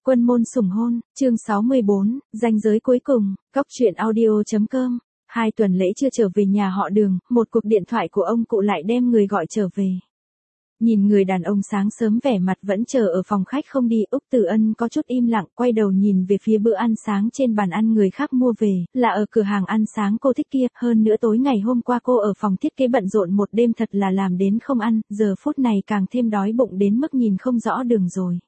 Quân môn sủng hôn, chương 64, ranh giới cuối cùng, Cóc truyện audio.com. 2 tuần lễ chưa trở về nhà họ Đường, một cuộc điện thoại của ông cụ lại đem người gọi trở về. Nhìn người đàn ông sáng sớm vẻ mặt vẫn chờ ở phòng khách không đi, Úc Từ Ân có chút im lặng, quay đầu nhìn về phía bữa ăn sáng trên bàn ăn người khác mua về, là ở cửa hàng ăn sáng cô thích kia, hơn nữa tối ngày hôm qua cô ở phòng thiết kế bận rộn một đêm thật là làm đến không ăn, giờ phút này càng thêm đói bụng đến mức nhìn không rõ đường rồi.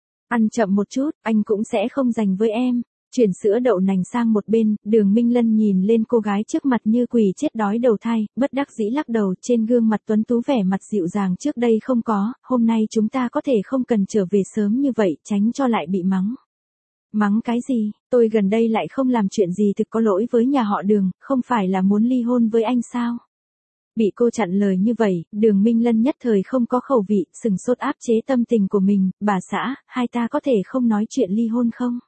Ăn chậm một chút, anh cũng sẽ không dành với em. Chuyển sữa đậu nành sang một bên, Đường Minh Lân nhìn lên cô gái trước mặt như quỷ chết đói đầu thai, bất đắc dĩ lắc đầu, trên gương mặt tuấn tú vẻ mặt dịu dàng trước đây không có, hôm nay chúng ta có thể không cần trở về sớm như vậy, tránh cho lại bị mắng. Mắng cái gì, tôi gần đây lại không làm chuyện gì thực có lỗi với nhà họ Đường, không phải là muốn ly hôn với anh sao? Bị cô chặn lời như vậy, Đường Minh Lân nhất thời không có khẩu vị, sừng sốt áp chế tâm tình của mình, bà xã, hai ta có thể không nói chuyện ly hôn không?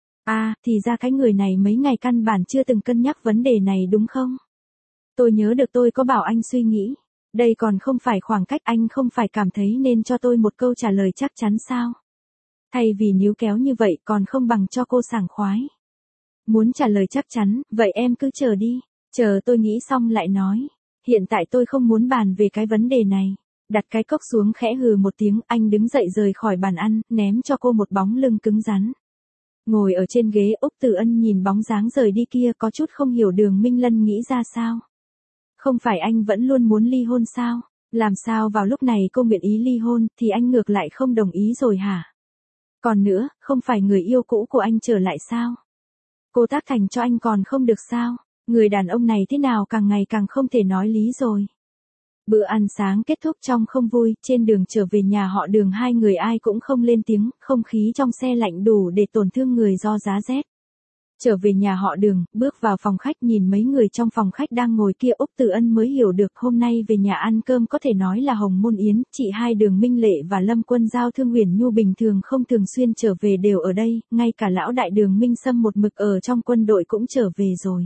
À, thì ra cái người này mấy ngày căn bản chưa từng cân nhắc vấn đề này đúng không? Tôi nhớ được tôi có bảo anh suy nghĩ. Đây còn không phải khoảng cách, anh không phải cảm thấy nên cho tôi một câu trả lời chắc chắn sao? Thay vì níu kéo như vậy còn không bằng cho cô sảng khoái. Muốn trả lời chắc chắn, vậy em cứ chờ đi. Chờ tôi nghĩ xong lại nói. Hiện tại tôi không muốn bàn về cái vấn đề này. Đặt cái cốc xuống khẽ hừ một tiếng, anh đứng dậy rời khỏi bàn ăn, ném cho cô một bóng lưng cứng rắn. Ngồi ở trên ghế, Úc Từ Ân nhìn bóng dáng rời đi kia có chút không hiểu Đường Minh Lân nghĩ ra sao. Không phải anh vẫn luôn muốn ly hôn sao? Làm sao vào lúc này cô nguyện ý ly hôn thì anh ngược lại không đồng ý rồi hả? Còn nữa, không phải người yêu cũ của anh trở lại sao? Cô tác thành cho anh còn không được sao? Người đàn ông này thế nào càng ngày càng không thể nói lý rồi. Bữa ăn sáng kết thúc trong không vui, trên đường trở về nhà họ Đường hai người ai cũng không lên tiếng, không khí trong xe lạnh đủ để tổn thương người do giá rét. Trở về nhà họ Đường, bước vào phòng khách nhìn mấy người trong phòng khách đang ngồi kia, Úc Từ Ân mới hiểu được hôm nay về nhà ăn cơm có thể nói là hồng môn yến, chị hai Đường Minh Lệ và Lâm Quân Giao Thương Uyển Nhu bình thường không thường xuyên trở về đều ở đây, ngay cả lão đại Đường Minh Sâm một mực ở trong quân đội cũng trở về rồi.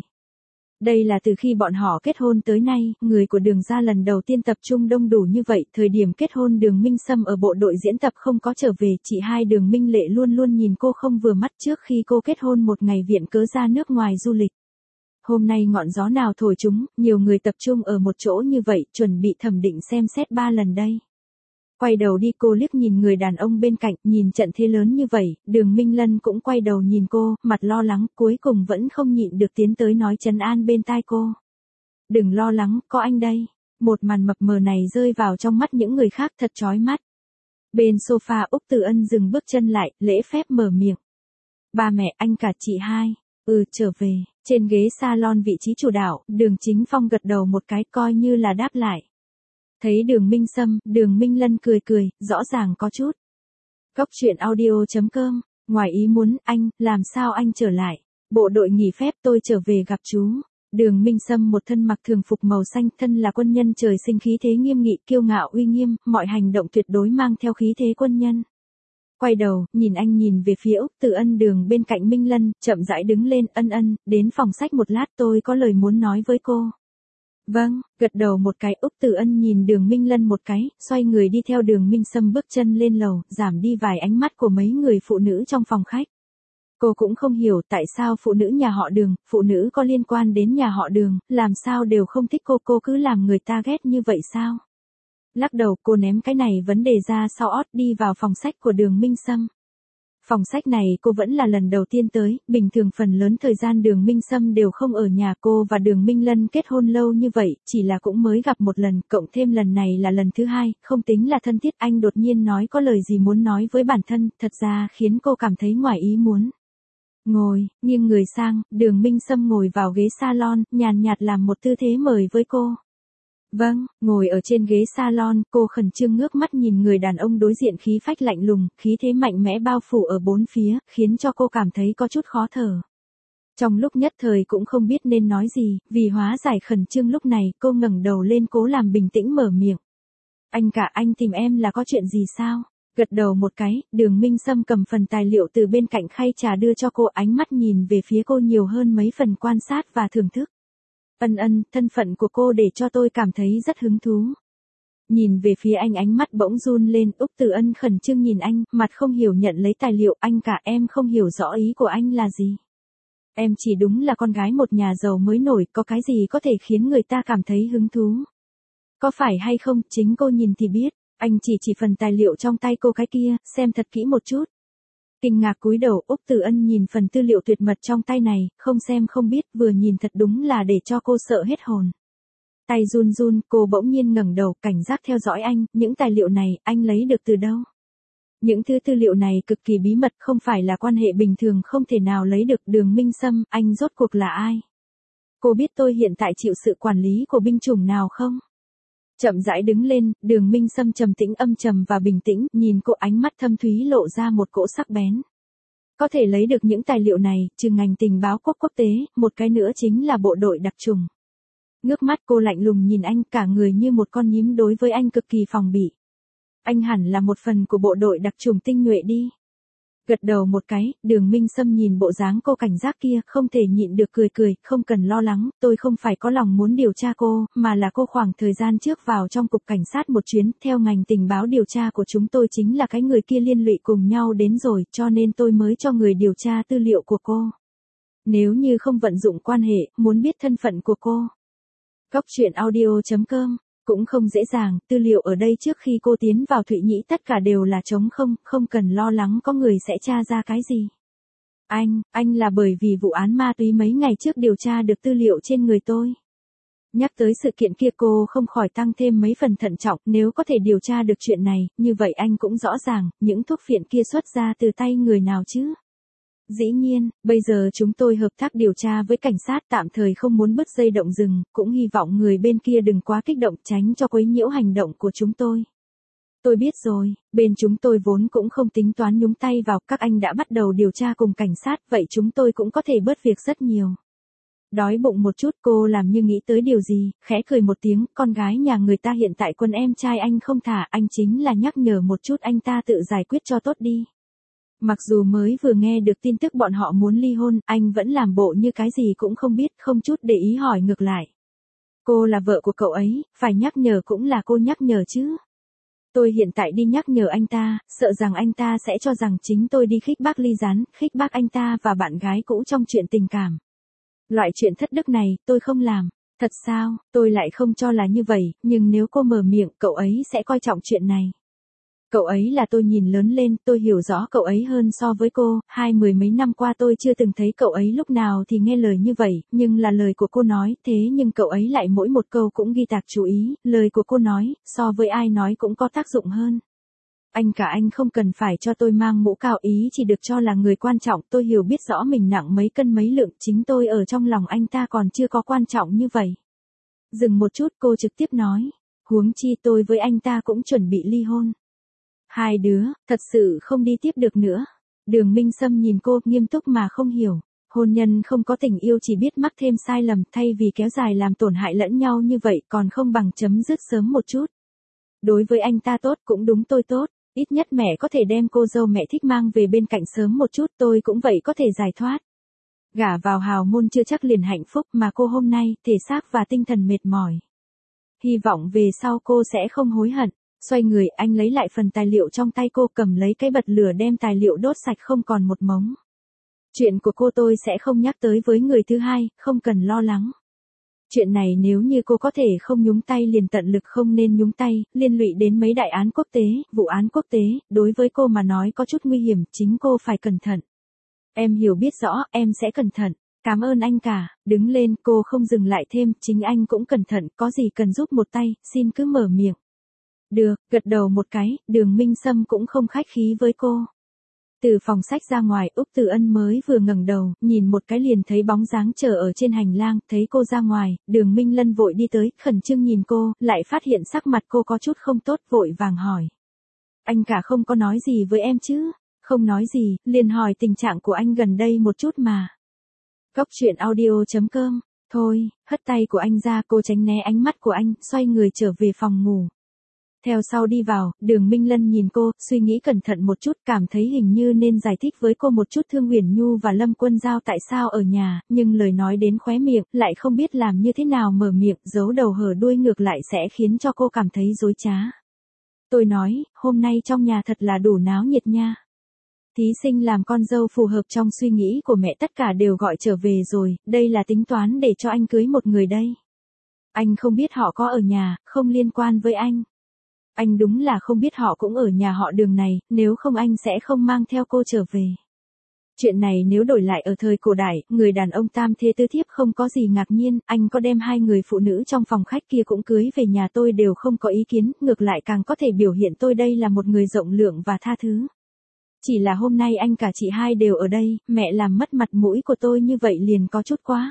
Đây là từ khi bọn họ kết hôn tới nay, người của Đường gia lần đầu tiên tập trung đông đủ như vậy, thời điểm kết hôn Đường Minh Sâm ở bộ đội diễn tập không có trở về, chị hai Đường Minh Lệ luôn luôn nhìn cô không vừa mắt trước khi cô kết hôn một ngày viện cớ ra nước ngoài du lịch. Hôm nay ngọn gió nào thổi chúng, nhiều người tập trung ở một chỗ như vậy, chuẩn bị thẩm định xem xét 3 lần đây. Quay đầu đi cô liếc nhìn người đàn ông bên cạnh, nhìn trận thế lớn như vậy, Đường Minh Lân cũng quay đầu nhìn cô, mặt lo lắng, cuối cùng vẫn không nhịn được tiến tới nói trấn an bên tai cô. Đừng lo lắng, có anh đây. Một màn mập mờ này rơi vào trong mắt những người khác thật chói mắt. Bên sofa Úc Từ Ân dừng bước chân lại, lễ phép mở miệng. Ba mẹ, anh cả chị hai. Trở về. Trên ghế salon vị trí chủ đạo, Đường Chính Phong gật đầu một cái coi như là đáp lại. Thấy Đường Minh Sâm, Đường Minh Lân cười cười, rõ ràng có chút. Cóc truyện audio.com, ngoài ý muốn, anh, làm sao anh trở lại? Bộ đội nghỉ phép tôi trở về gặp chú. Đường Minh Sâm một thân mặc thường phục màu xanh, thân là quân nhân trời sinh khí thế nghiêm nghị, kiêu ngạo uy nghiêm, mọi hành động tuyệt đối mang theo khí thế quân nhân. Quay đầu, nhìn anh nhìn về phía Úc Từ Ân Đường bên cạnh Minh Lân, chậm rãi đứng lên, Ân, đến phòng sách một lát tôi có lời muốn nói với cô. Vâng, gật đầu một cái, Úc Từ Ân nhìn Đường Minh Lân một cái, xoay người đi theo Đường Minh Sâm bước chân lên lầu, giảm đi vài ánh mắt của mấy người phụ nữ trong phòng khách. Cô cũng không hiểu tại sao phụ nữ nhà họ Đường, phụ nữ có liên quan đến nhà họ Đường, làm sao đều không thích cô cứ làm người ta ghét như vậy sao? Lắc đầu cô ném cái này vấn đề ra sau ót đi vào phòng sách của Đường Minh Sâm. Phòng sách này cô vẫn là lần đầu tiên tới, bình thường phần lớn thời gian Đường Minh Sâm đều không ở nhà, cô và Đường Minh Lân kết hôn lâu như vậy, chỉ là cũng mới gặp một lần, cộng thêm lần này là lần thứ hai, không tính là thân thiết. Anh đột nhiên nói có lời gì muốn nói với bản thân, thật ra khiến cô cảm thấy ngoài ý muốn. Ngồi, nghiêng người sang, Đường Minh Sâm ngồi vào ghế salon, nhàn nhạt làm một tư thế mời với cô. Vâng, ngồi ở trên ghế salon, cô khẩn trương ngước mắt nhìn người đàn ông đối diện khí phách lạnh lùng, khí thế mạnh mẽ bao phủ ở bốn phía, khiến cho cô cảm thấy có chút khó thở. Trong lúc nhất thời cũng không biết nên nói gì, vì hóa giải khẩn trương lúc này, cô ngẩng đầu lên cố làm bình tĩnh mở miệng. Anh cả, anh tìm em là có chuyện gì sao? Gật đầu một cái, Đường Minh Sâm cầm phần tài liệu từ bên cạnh khay trà đưa cho cô, ánh mắt nhìn về phía cô nhiều hơn mấy phần quan sát và thưởng thức. Ân, thân phận của cô để cho tôi cảm thấy rất hứng thú. Nhìn về phía anh ánh mắt bỗng run lên, Úc Từ Ân khẩn trương nhìn anh, mặt không hiểu nhận lấy tài liệu, anh cả em không hiểu rõ ý của anh là gì. Em chỉ đúng là con gái một nhà giàu mới nổi, có cái gì có thể khiến người ta cảm thấy hứng thú. Có phải hay không, chính cô nhìn thì biết, anh chỉ phần tài liệu trong tay cô cái kia, xem thật kỹ một chút. Kinh ngạc cúi đầu, Úc Từ Ân nhìn phần tư liệu tuyệt mật trong tay này, không xem không biết, vừa nhìn thật đúng là để cho cô sợ hết hồn. Tay run run, cô bỗng nhiên ngẩng đầu, cảnh giác theo dõi anh, những tài liệu này, anh lấy được từ đâu? Những thứ tư liệu này cực kỳ bí mật, không phải là quan hệ bình thường không thể nào lấy được. Đường Minh Sâm, anh rốt cuộc là ai? Cô biết tôi hiện tại chịu sự quản lý của binh chủng nào không? Chậm rãi đứng lên, Đường Minh Sâm trầm tĩnh âm trầm và bình tĩnh, nhìn cô ánh mắt thâm thúy lộ ra một cỗ sắc bén. Có thể lấy được những tài liệu này, trừ ngành tình báo quốc tế, một cái nữa chính là bộ đội đặc trùng. Ngước mắt cô lạnh lùng nhìn anh, cả người như một con nhím, đối với anh cực kỳ phòng bị. Anh hẳn là một phần của bộ đội đặc trùng tinh nhuệ đi. Gật đầu một cái, Đường Minh Sâm nhìn bộ dáng cô cảnh giác kia, không thể nhịn được cười cười, không cần lo lắng, tôi không phải có lòng muốn điều tra cô, mà là cô khoảng thời gian trước vào trong cục cảnh sát một chuyến, theo ngành tình báo điều tra của chúng tôi chính là cái người kia liên lụy cùng nhau đến rồi, cho nên tôi mới cho người điều tra tư liệu của cô. Nếu như không vận dụng quan hệ, muốn biết thân phận của cô. Góc truyện audio.com cũng không dễ dàng, tư liệu ở đây trước khi cô tiến vào Thụy Nhĩ tất cả đều là trống không, không cần lo lắng có người sẽ tra ra cái gì. Anh là bởi vì vụ án ma túy mấy ngày trước điều tra được tư liệu trên người tôi. Nhắc tới sự kiện kia cô không khỏi tăng thêm mấy phần thận trọng, nếu có thể điều tra được chuyện này, như vậy anh cũng rõ ràng, những thuốc phiện kia xuất ra từ tay người nào chứ. Dĩ nhiên, bây giờ chúng tôi hợp tác điều tra với cảnh sát, tạm thời không muốn bứt dây động rừng, cũng hy vọng người bên kia đừng quá kích động, tránh cho quấy nhiễu hành động của chúng tôi. Tôi biết rồi, bên chúng tôi vốn cũng không tính toán nhúng tay vào, các anh đã bắt đầu điều tra cùng cảnh sát, vậy chúng tôi cũng có thể bớt việc rất nhiều. Đói bụng một chút, cô làm như nghĩ tới điều gì, khẽ cười một tiếng, con gái nhà người ta hiện tại quân em trai anh không thả, anh chính là nhắc nhở một chút anh ta tự giải quyết cho tốt đi. Mặc dù mới vừa nghe được tin tức bọn họ muốn ly hôn, anh vẫn làm bộ như cái gì cũng không biết, không chút để ý hỏi ngược lại. Cô là vợ của cậu ấy, phải nhắc nhở cũng là cô nhắc nhở chứ. Tôi hiện tại đi nhắc nhở anh ta, sợ rằng anh ta sẽ cho rằng chính tôi đi khích bác ly gián, khích bác anh ta và bạn gái cũ trong chuyện tình cảm. Loại chuyện thất đức này, tôi không làm. Thật sao, tôi lại không cho là như vậy, nhưng nếu cô mở miệng, cậu ấy sẽ coi trọng chuyện này. Cậu ấy là tôi nhìn lớn lên, tôi hiểu rõ cậu ấy hơn so với cô, mười mấy năm qua tôi chưa từng thấy cậu ấy lúc nào thì nghe lời như vậy, nhưng là lời của cô nói, thế nhưng cậu ấy lại mỗi một câu cũng ghi tạc chú ý, lời của cô nói, so với ai nói cũng có tác dụng hơn. Anh không cần phải cho tôi mang mũ cao, ý chỉ được cho là người quan trọng, tôi hiểu biết rõ mình nặng mấy cân mấy lượng, chính tôi ở trong lòng anh ta còn chưa có quan trọng như vậy. Dừng một chút cô trực tiếp nói, huống chi tôi với anh ta cũng chuẩn bị ly hôn. Hai đứa, thật sự không đi tiếp được nữa. Đường Minh Sâm nhìn cô, nghiêm túc mà không hiểu. Hôn nhân không có tình yêu chỉ biết mắc thêm sai lầm, thay vì kéo dài làm tổn hại lẫn nhau như vậy còn không bằng chấm dứt sớm một chút. Đối với anh ta tốt cũng đúng tôi tốt, ít nhất mẹ có thể đem cô dâu mẹ thích mang về bên cạnh sớm một chút, tôi cũng vậy có thể giải thoát. Gả vào hào môn chưa chắc liền hạnh phúc, mà cô hôm nay, thể xác và tinh thần mệt mỏi. Hy vọng về sau cô sẽ không hối hận. Xoay người, anh lấy lại phần tài liệu trong tay cô, cầm lấy cái bật lửa đem tài liệu đốt sạch không còn một mống. Chuyện của cô tôi sẽ không nhắc tới với người thứ hai, không cần lo lắng. Chuyện này nếu như cô có thể không nhúng tay liền tận lực không nên nhúng tay, liên lụy đến mấy đại án quốc tế, vụ án quốc tế, đối với cô mà nói có chút nguy hiểm, chính cô phải cẩn thận. Em hiểu biết rõ, em sẽ cẩn thận. Cảm ơn anh cả, đứng lên, cô không dừng lại thêm, chính anh cũng cẩn thận, có gì cần giúp một tay, xin cứ mở miệng. Được, gật đầu một cái, Đường Minh Sâm cũng không khách khí với cô. Từ phòng sách ra ngoài, Úc Từ Ân mới vừa ngẩng đầu, nhìn một cái liền thấy bóng dáng chờ ở trên hành lang, thấy cô ra ngoài, Đường Minh Lân vội đi tới, khẩn trương nhìn cô, lại phát hiện sắc mặt cô có chút không tốt, vội vàng hỏi. Anh cả không có nói gì với em chứ? Không nói gì, liền hỏi tình trạng của anh gần đây một chút mà. Góc truyện audio.com, thôi, hất tay của anh ra, cô tránh né ánh mắt của anh, xoay người trở về phòng ngủ. Theo sau đi vào, Đường Minh Lân nhìn cô, suy nghĩ cẩn thận một chút, cảm thấy hình như nên giải thích với cô một chút Thương Uyển Nhu và Lâm Quân Giao tại sao ở nhà, nhưng lời nói đến khóe miệng, lại không biết làm như thế nào mở miệng, giấu đầu hở đuôi ngược lại sẽ khiến cho cô cảm thấy dối trá. Tôi nói, hôm nay trong nhà thật là đủ náo nhiệt nha. Thí sinh làm con dâu phù hợp trong suy nghĩ của mẹ tất cả đều gọi trở về rồi, đây là tính toán để cho anh cưới một người đây. Anh không biết họ có ở nhà, không liên quan với anh. Anh đúng là không biết họ cũng ở nhà họ Đường này, nếu không anh sẽ không mang theo cô trở về. Chuyện này nếu đổi lại ở thời cổ đại, người đàn ông tam thê tứ thiếp không có gì ngạc nhiên, anh có đem hai người phụ nữ trong phòng khách kia cũng cưới về nhà tôi đều không có ý kiến, ngược lại càng có thể biểu hiện tôi đây là một người rộng lượng và tha thứ. Chỉ là hôm nay anh cả chị hai đều ở đây, mẹ làm mất mặt mũi của tôi như vậy liền có chút quá.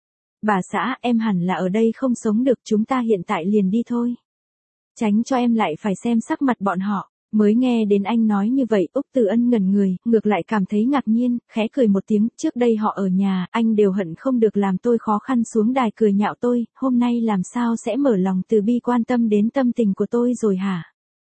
Bà xã, em hẳn là ở đây không sống được, chúng ta hiện tại liền đi thôi. Tránh cho em lại phải xem sắc mặt bọn họ. Mới nghe đến anh nói như vậy, Úc Từ Ân ngẩn người, ngược lại cảm thấy ngạc nhiên, khẽ cười một tiếng, trước đây họ ở nhà, anh đều hận không được làm tôi khó khăn xuống đài cười nhạo tôi, hôm nay làm sao sẽ mở lòng từ bi quan tâm đến tâm tình của tôi rồi hả?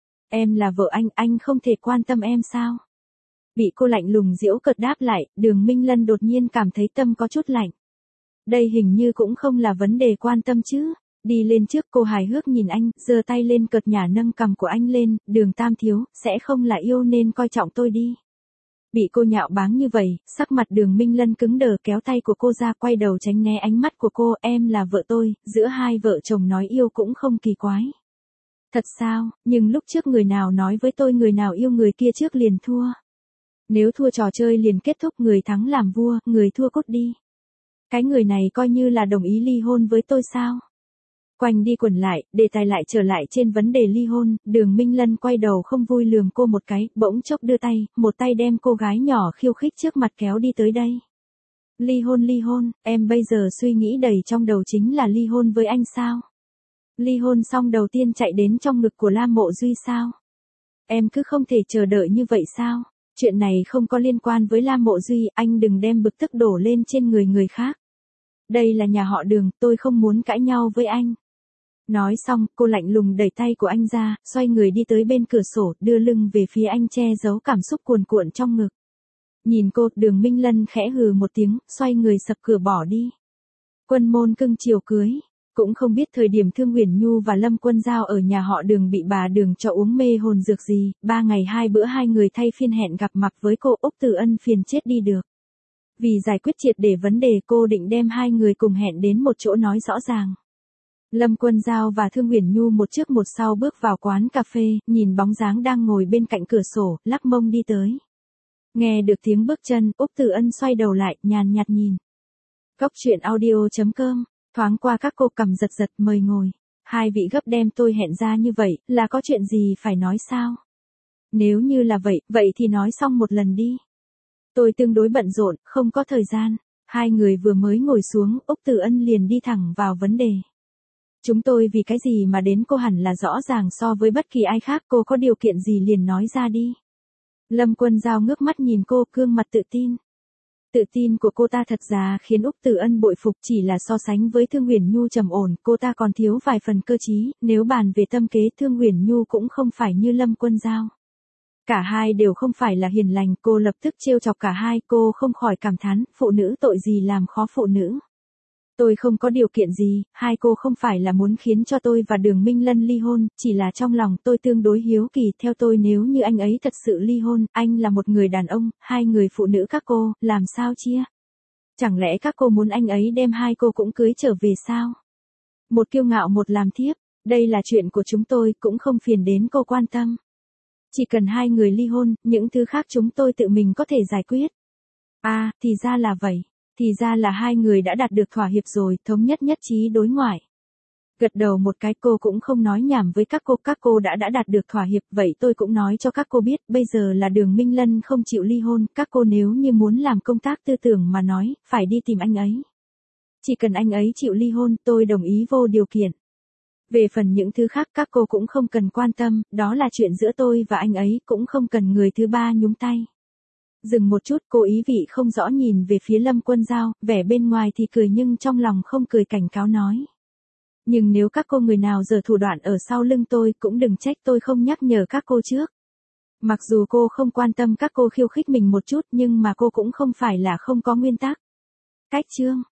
Em là vợ anh không thể quan tâm em sao? Bị cô lạnh lùng giễu cợt đáp lại, Đường Minh Lân đột nhiên cảm thấy tâm có chút lạnh. Đây hình như cũng không là vấn đề quan tâm chứ. Đi lên trước cô hài hước nhìn anh, giơ tay lên cợt nhả nâng cằm của anh lên, Đường Tam thiếu, sẽ không là yêu nên coi trọng tôi đi. Bị cô nhạo báng như vậy, sắc mặt Đường Minh Lân cứng đờ kéo tay của cô ra quay đầu tránh né ánh mắt của cô, em là vợ tôi, giữa hai vợ chồng nói yêu cũng không kỳ quái. Thật sao, nhưng lúc trước người nào nói với tôi người nào yêu người kia trước liền thua. Nếu thua trò chơi liền kết thúc người thắng làm vua, người thua cút đi. Cái người này coi như là đồng ý ly hôn với tôi sao? Quanh đi quẩn lại, đề tài lại trở lại trên vấn đề ly hôn, Đường Minh Lân quay đầu không vui lườm cô một cái, bỗng chốc đưa tay, một tay đem cô gái nhỏ khiêu khích trước mặt kéo đi tới đây. Ly hôn, em bây giờ suy nghĩ đầy trong đầu chính là ly hôn với anh sao? Ly hôn xong đầu tiên chạy đến trong ngực của Lam Mộ Duy sao? Em cứ không thể chờ đợi như vậy sao? Chuyện này không có liên quan với Lam Mộ Duy, anh đừng đem bực tức đổ lên trên người khác. Đây là nhà họ Đường, tôi không muốn cãi nhau với anh. Nói xong, cô lạnh lùng đẩy tay của anh ra, xoay người đi tới bên cửa sổ, đưa lưng về phía anh che giấu cảm xúc cuồn cuộn trong ngực. Nhìn cô, Đường Minh Lân khẽ hừ một tiếng, xoay người sập cửa bỏ đi. Quân môn cưng chiều cưới. Cũng không biết thời điểm Thương Uyển Nhu và Lâm Quân Giao ở nhà họ Đường bị bà Đường cho uống mê hồn dược gì, 3 ngày 2 bữa hai người thay phiên hẹn gặp mặt với cô, Úc Từ Ân phiền chết đi được. Vì giải quyết triệt để vấn đề cô định đem hai người cùng hẹn đến một chỗ nói rõ ràng. Lâm Quân Giao và Thương Uyển Nhu một trước một sau bước vào quán cà phê, nhìn bóng dáng đang ngồi bên cạnh cửa sổ, lắc mông đi tới. Nghe được tiếng bước chân, Úc Từ Ân xoay đầu lại, nhàn nhạt nhìn. Cốc truyện audio.com, thoáng qua các cô cầm giật giật mời ngồi. Hai vị gấp đem tôi hẹn ra như vậy, là có chuyện gì phải nói sao? Nếu như là vậy thì nói xong một lần đi. Tôi tương đối bận rộn, không có thời gian. Hai người vừa mới ngồi xuống, Úc Từ Ân liền đi thẳng vào vấn đề. Chúng tôi vì cái gì mà đến cô hẳn là rõ ràng so với bất kỳ ai khác, cô có điều kiện gì liền nói ra đi. Lâm Quân Giao ngước mắt nhìn cô, gương mặt tự tin. Tự tin của cô ta thật ra khiến Úc Từ Ân bội phục, chỉ là so sánh với Thương Uyển Nhu trầm ổn, cô ta còn thiếu vài phần cơ trí, nếu bàn về tâm kế Thương Uyển Nhu cũng không phải như Lâm Quân Giao. Cả hai đều không phải là hiền lành, cô lập tức trêu chọc cả hai, cô không khỏi cảm thán, phụ nữ tội gì làm khó phụ nữ. Tôi không có điều kiện gì, hai cô không phải là muốn khiến cho tôi và Đường Minh Lân ly hôn, chỉ là trong lòng tôi tương đối hiếu kỳ, theo tôi nếu như anh ấy thật sự ly hôn, anh là một người đàn ông, hai người phụ nữ các cô, làm sao chia? Chẳng lẽ các cô muốn anh ấy đem hai cô cũng cưới trở về sao? Một kiêu ngạo một làm thiếp, đây là chuyện của chúng tôi, cũng không phiền đến cô quan tâm. Chỉ cần hai người ly hôn, những thứ khác chúng tôi tự mình có thể giải quyết. À, thì ra là vậy. Thì ra là hai người đã đạt được thỏa hiệp rồi, thống nhất nhất trí đối ngoại. Gật đầu một cái, cô cũng không nói nhảm với các cô đã đạt được thỏa hiệp, vậy tôi cũng nói cho các cô biết, bây giờ là Đường Minh Lân không chịu ly hôn, các cô nếu như muốn làm công tác tư tưởng mà nói, phải đi tìm anh ấy. Chỉ cần anh ấy chịu ly hôn, tôi đồng ý vô điều kiện. Về phần những thứ khác các cô cũng không cần quan tâm, đó là chuyện giữa tôi và anh ấy, cũng không cần người thứ ba nhúng tay. Dừng một chút, cô ý vị không rõ nhìn về phía Lâm Quân Giao, vẻ bên ngoài thì cười nhưng trong lòng không cười, cảnh cáo nói. Nhưng nếu các cô người nào giở thủ đoạn ở sau lưng tôi cũng đừng trách tôi không nhắc nhở các cô trước. Mặc dù cô không quan tâm các cô khiêu khích mình một chút nhưng mà cô cũng không phải là không có nguyên tắc. Cách chương